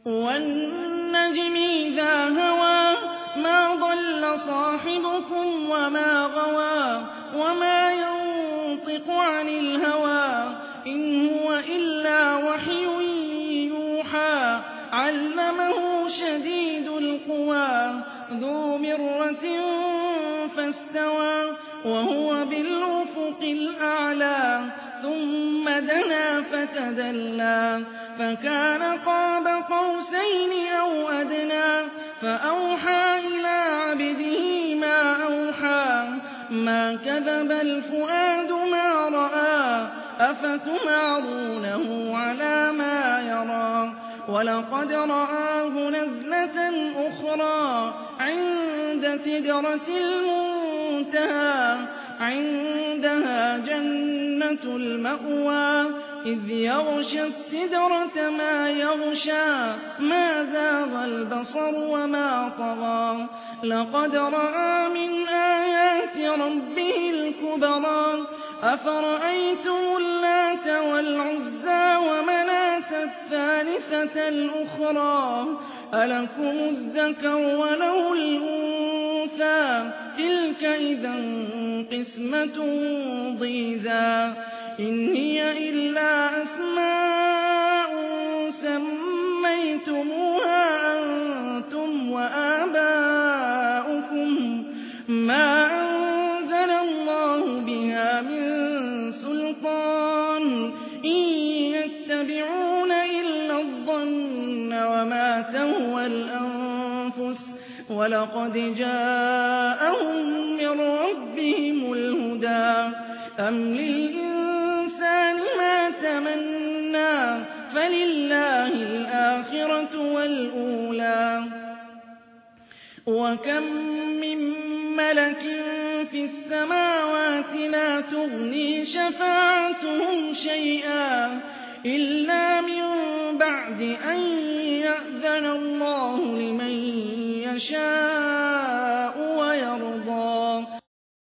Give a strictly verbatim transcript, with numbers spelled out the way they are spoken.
وَالنَّجْمِ إِذَا هَوَىٰ مَا ضَلَّ صَاحِبُكُمْ وَمَا غَوَىٰ وَمَا يَنطِقُ عَنِ الْهَوَىٰ إِنْ هُوَ إِلَّا وَحْيٌ يُوحَىٰ عَلَّمَهُ شَدِيدُ الْقُوَىٰ ذُو مِرَّةٍ فَاسْتَوَىٰ وَهُوَ بِالْأُفُقِ الْأَعْلَىٰ ثُمَّ دَنَا فَتَدَلَّىٰ فَكَانَ قَابَ قَوْسَيْنِ أَوْ أَدْنَىٰ فَأَوْحَىٰ إِلَىٰ عَبْدِهِ مَا أَوْحَىٰ مَا كَذَبَ الْفُؤَادُ مَا رَأَىٰ أَفَتُمَارُونَهُ عَلَىٰ مَا يَرَىٰ وَلَقَدْ رَآهُ نَزْلَةً أُخْرَىٰ عِندَ سِدْرَةِ الْمُنتَهَىٰ عِندَهَا جَنَّةُ الْمَأْوَىٰ إِذْ يَغْشَى السِّدْرَةَ مَا يَغْشَىٰ مَا زَاغَ الْبَصَرُ وَمَا طَغَىٰ لَقَدْ رَأَىٰ مِنْ آيَاتِ رَبِّهِ الْكُبْرَىٰ أَفَرَأَيْتُمُ اللَّاتَ وَالْعُزَّىٰ وَمَنَاةَ الثَّالِثَةَ الْأُخْرَىٰ أَلَكُمُ الذَّكَرُ وَلَهُ الْأُنثَىٰ تِلْكَ إِذًا قِسْمَةٌ ضِيزَىٰ إِنْ هِيَ إِلَّا أَسْمَاءٌ سَمَّيْتُمُوهَا أَنتُمْ وَآبَاؤُكُم مَّا أَنزَلَ اللَّهُ بِهَا مِن سُلْطَانٍ إِن يَتَّبِعُونَ إِلَّا الظَّنَّ وَمَا تَهْوَى الْأَنفُسُ وَلَقَدْ جَاءَهُم مِّن رَّبِّهِمُ الْهُدَىٰ أَمْ لِلْإِنسَانِ مَا تَمَنَّىٰ فَلِلَّهِ الْآخِرَةُ وَالْأُولَىٰ وَكَم مِّن مَّلَكٍ فِي السَّمَاوَاتِ لَا تُغْنِي شَفَاعَتُهُمْ شَيْئًا إِلَّا مِن بَعْدِ أَن يَأْذَنَ اللَّهُ لِمَن يَشَاءُ